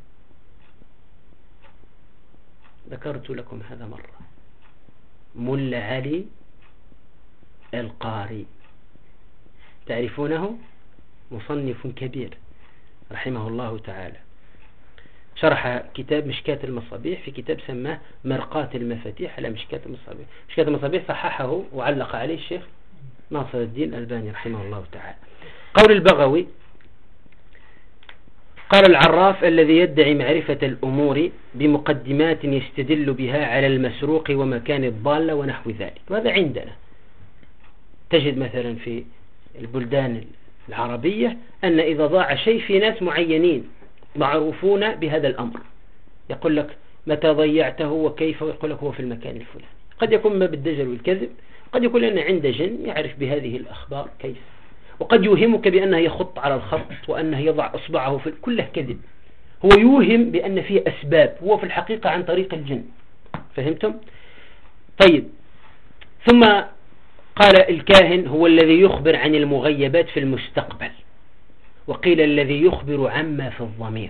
ذكرت لكم هذا مرة، ملا علي القاري، تعرفونه؟ مصنف كبير رحمه الله تعالى، شرح كتاب مشكاة المصابيح في كتاب سماه مرقاة المفاتيح على مشكاة المصابيح. مشكاة المصابيح صححه وعلق عليه الشيخ ناصر الدين الألباني رحمه الله تعالى. قول البغوي: قال العراف: الذي يدعي معرفة الأمور بمقدمات يستدل بها على المسروق ومكان الضالة ونحو ذلك. وهذا عندنا تجد مثلا في البلدان العربية أن إذا ضاع شيء في ناس معينين معروفون بهذا الأمر، يقول لك متى ضيعته وكيف، ويقول لك هو في المكان الفلاني. قد يكون ما بالدجل والكذب، قد يكون أن عنده جن يعرف بهذه الأخبار كيف، وقد يوهمك بأنه يخط على الخط وأنه يضع أصبعه في، كله كذب. هو يوهم بأن فيه أسباب، هو في الحقيقة عن طريق الجن. فهمتم؟ طيب، ثم قال الكاهن هو الذي يخبر عن المغيبات في المستقبل، وقيل الذي يخبر عما في الضمير،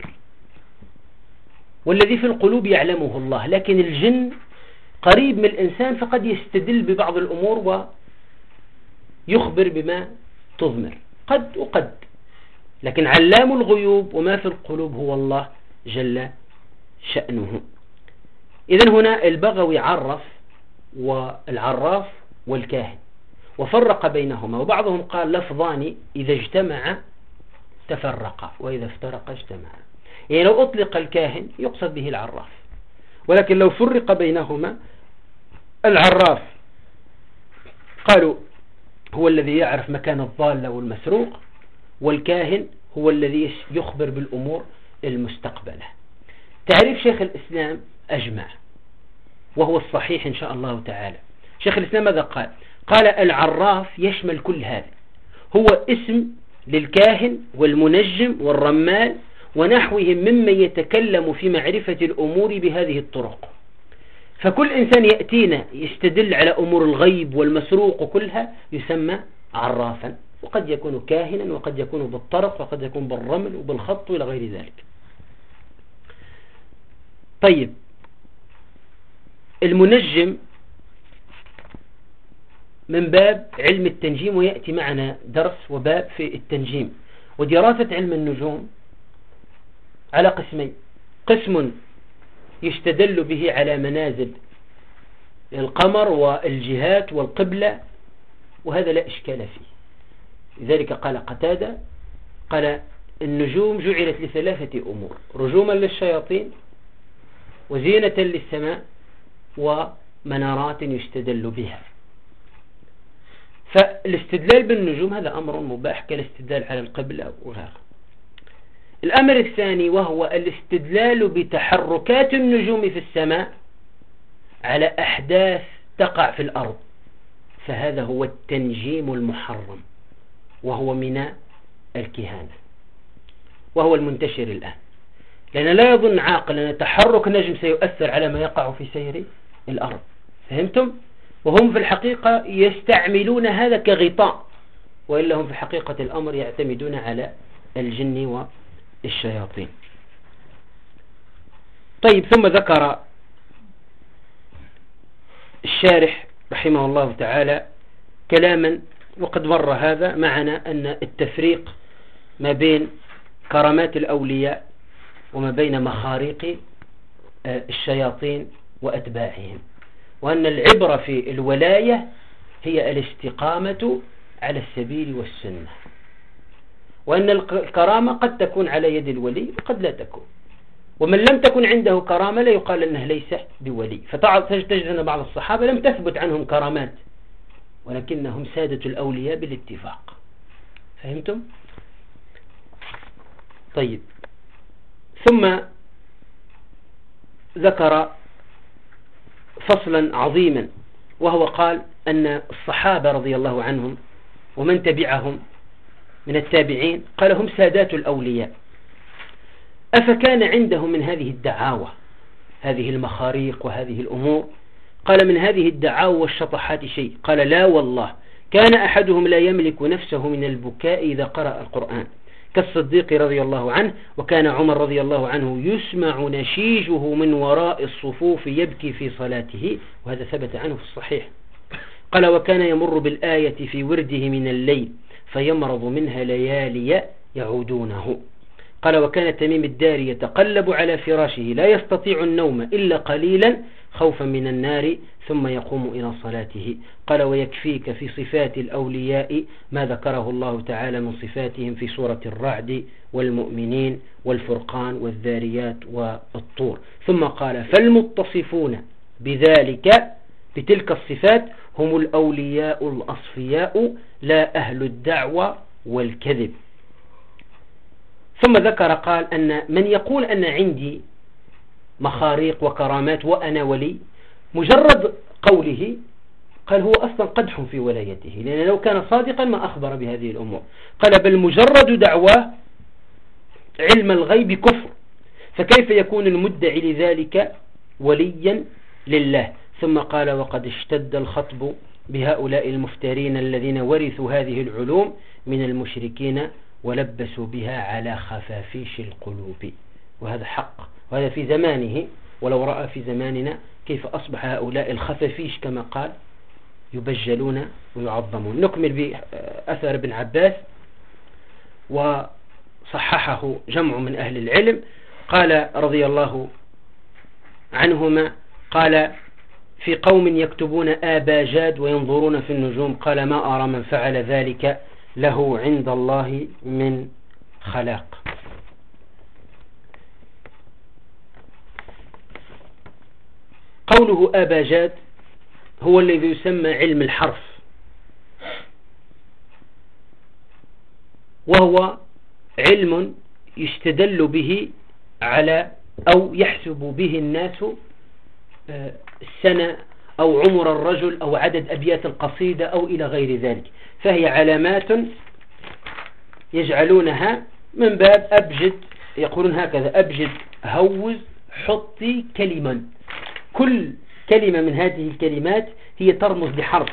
والذي في القلوب يعلمه الله. لكن الجن قريب من الإنسان فقد يستدل ببعض الأمور ويخبر بما تضمر، قد وقد، لكن علام الغيوب وما في القلوب هو الله جل شأنه. إذن هنا البغوي عرف والعراف والكاهن وفرق بينهما، وبعضهم قال لفظان إذا اجتمع تفرقا وإذا افترقا اجتمعا. يعني لو أطلق الكاهن يقصد به العراف، ولكن لو فرق بينهما العراف قالوا هو الذي يعرف مكان الضالة والمسروق، والكاهن هو الذي يخبر بالأمور المستقبلة. تعريف شيخ الإسلام أجمع وهو الصحيح إن شاء الله تعالى. شيخ الإسلام ماذا قال؟ قال العراف يشمل كل هذا، هو اسم للكاهن والمنجم والرمال ونحوهم ممن يتكلم في معرفة الأمور بهذه الطرق. فكل إنسان يأتينا يستدل على أمور الغيب والمسروق كلها يسمى عرافا، وقد يكون كاهنا وقد يكون بالطرق وقد يكون بالرمل وبالخط إلى غير ذلك. طيب، المنجم من باب علم التنجيم، ويأتي معنا درس وباب في التنجيم. ودراسة علم النجوم على قسمين: قسم يستدل به على منازل القمر والجهات والقبلة، وهذا لا إشكال فيه. لذلك قال قتادة قال النجوم جعلت لثلاثة أمور: رجوما للشياطين، وزينة للسماء، ومنارات يستدل بها. فالاستدلال بالنجوم هذا أمر مباح كالاستدلال على القبلة وغيره. الأمر الثاني وهو الاستدلال بتحركات النجوم في السماء على أحداث تقع في الأرض، فهذا هو التنجيم المحرم، وهو من الكهانة، وهو المنتشر الآن. لأن لا يظن عاقل أن تحرك نجم سيؤثر على ما يقع في سير الأرض. فهمتم؟ وهم في الحقيقة يستعملون هذا كغطاء، وإلا هم في حقيقة الأمر يعتمدون على الجن والشياطين. طيب، ثم ذكر الشارح رحمه الله تعالى كلاما وقد مر هذا معنا، أن التفريق ما بين كرامات الأولياء وما بين مخاريق الشياطين وأتباعهم، وأن العبرة في الولاية هي الاستقامة على السبيل والسنة، وأن الكرامة قد تكون على يد الولي وقد لا تكون، ومن لم تكن عنده كرامة لا يقال أنه ليس بولي. فتجد أن بعض الصحابة لم تثبت عنهم كرامات، ولكنهم سادة الأولياء بالاتفاق. فهمتم؟ طيب، ثم ذكر فصلا عظيما، وهو قال أن الصحابة رضي الله عنهم ومن تبعهم من التابعين قال هم سادات الأولياء، أفكان عندهم من هذه الدعاوى، هذه المخاريق وهذه الأمور، قال من هذه الدعاوى والشطحات شيء؟ قال لا والله، كان أحدهم لا يملك نفسه من البكاء إذا قرأ القرآن كالصديق رضي الله عنه، وكان عمر رضي الله عنه يسمع نشيجه من وراء الصفوف يبكي في صلاته، وهذا ثبت عنه في الصحيح. قال وكان يمر بالآية في ورده من الليل فيمرض منها ليالي يعودونه. قال وكان تميم الداري يتقلب على فراشه لا يستطيع النوم إلا قليلا خوفا من النار ثم يقوم إلى صلاته. قال ويكفيك في صفات الأولياء ما ذكره الله تعالى من صفاتهم في سورة الرعد والمؤمنين والفرقان والذاريات والطور. ثم قال فالمتصفون بذلك بتلك الصفات هم الأولياء الأصفياء لا أهل الدعوة والكذب. ثم ذكر قال أن من يقول أن عندي مخاريق وكرامات وأنا ولي، مجرد قوله قال هو أصلا قدح في ولايته، لأن لو كان صادقا ما أخبر بهذه الأمور. قال بل مجرد دعواه علم الغيب كفر، فكيف يكون المدعي لذلك وليا لله؟ ثم قال وقد اشتد الخطب بهؤلاء المفترين الذين ورثوا هذه العلوم من المشركين ولبسوا بها على خفافيش القلوب. وهذا حق، وهذا في زمانه، ولو رأى في زماننا كيف أصبح هؤلاء الخفافيش كما قال يبجلون ويعظمون. نكمل بأثر ابن عباس وصححه جمع من أهل العلم. قال رضي الله عنهما قال في قوم يكتبون آباجاد وينظرون في النجوم، قال ما أرى من فعل ذلك له عند الله من خلاق. قوله آباجاد هو الذي يسمى علم الحرف، وهو علم يستدل به على أو يحسب به الناس السنة أو عمر الرجل أو عدد أبيات القصيدة أو إلى غير ذلك. فهي علامات يجعلونها من باب أبجد، يقولون هكذا أبجد هوز حطي كلما. كل كلمة من هذه الكلمات هي ترمز بحرف،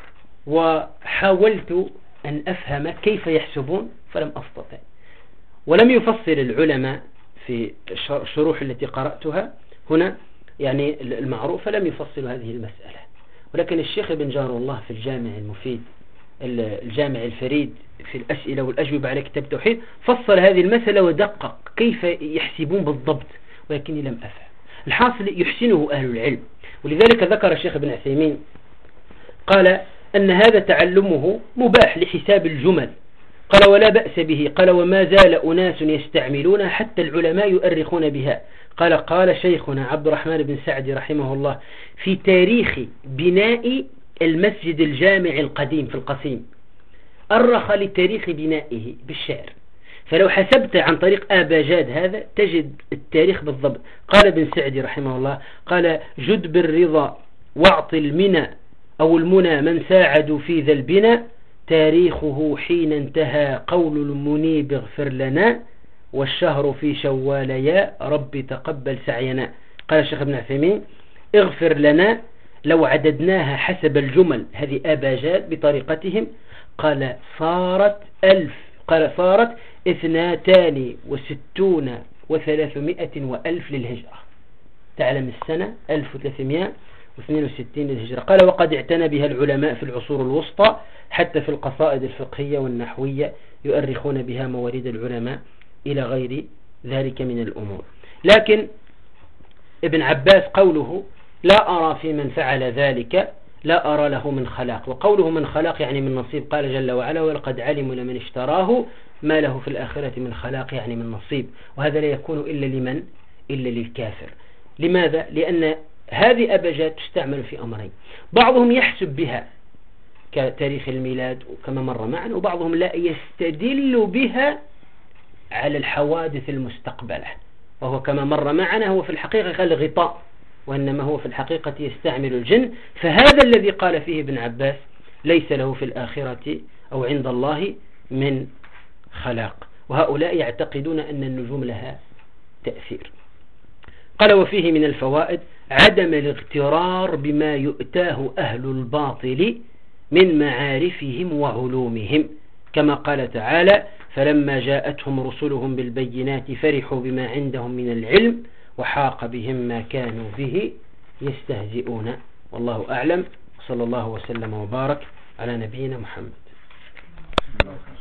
وحاولت أن أفهم كيف يحسبون فلم أستطع. ولم يفصل العلماء في الشروح التي قرأتها هنا يعني المعروف، فلم يفصل هذه المسألة. ولكن الشيخ ابن جار الله في الجامع المفيد الجامع الفريد في الأسئلة والأجوبة على كتاب التوحيد فصل هذه المسألة ودقق كيف يحسبون بالضبط، ولكني لم أفهم. الحاصل يحسنه أهل العلم، ولذلك ذكر الشيخ ابن عثيمين قال أن هذا تعلمه مباح لحساب الجمل، قال ولا بأس به، قال وما زال أناس يستعملونها حتى العلماء يؤرخون بها، قال شيخنا عبد الرحمن بن سعدي رحمه الله في تاريخ بناء المسجد الجامع القديم في القصيم، أرخ لتاريخ بنائه بالشعر، فلو حسبت عن طريق آبا جاد هذا تجد التاريخ بالضبط. قال ابن سعدي رحمه الله قال جد بالرضا واعط المنى أو المنى من ساعدوا في ذا البناء، تاريخه حين انتهى قول المنيب اغفر لنا، والشهر في شوال يا رب تقبل سعينا. قال الشيخ ابن عثيمين اغفر لنا لو عددناها حسب الجمل، هذه آبا جاد بطريقتهم، قال صارت 62 و300 للهجرة. تعلم السنة 1362 للهجرة. قال وقد اعتنى بها العلماء في العصور الوسطى، حتى في القصائد الفقهية والنحوية يؤرخون بها موارد العلماء إلى غير ذلك من الأمور. لكن ابن عباس قوله لا أرى في من فعل ذلك لا أرى له من خلاق، وقوله من خلاق يعني من نصيب. قال جل وعلا ولقد علموا لمن اشتراه ما له في الآخرة من خلاق يعني من نصيب، وهذا لا يكون إلا لمن؟ إلا للكافر. لماذا؟ لأن هذه أبجات تستعمل في أمرين، بعضهم يحسب بها كتاريخ الميلاد وكما مر معنا، وبعضهم لا يستدل بها على الحوادث المستقبلة، وهو كما مر معنا هو في الحقيقة الغطاء، وإنما هو في الحقيقة يستعمل الجن. فهذا الذي قال فيه ابن عباس ليس له في الآخرة أو عند الله من خلاق، وهؤلاء يعتقدون أن النجوم لها تأثير. قال وفيه من الفوائد عدم الاغترار بما يؤتاه أهل الباطل من معارفهم وعلومهم، كما قال تعالى فلما جاءتهم رسلهم بالبينات فرحوا بما عندهم من العلم وحاق بهم ما كانوا به يستهزئون. والله أعلم، صلى الله وسلم وبارك على نبينا محمد.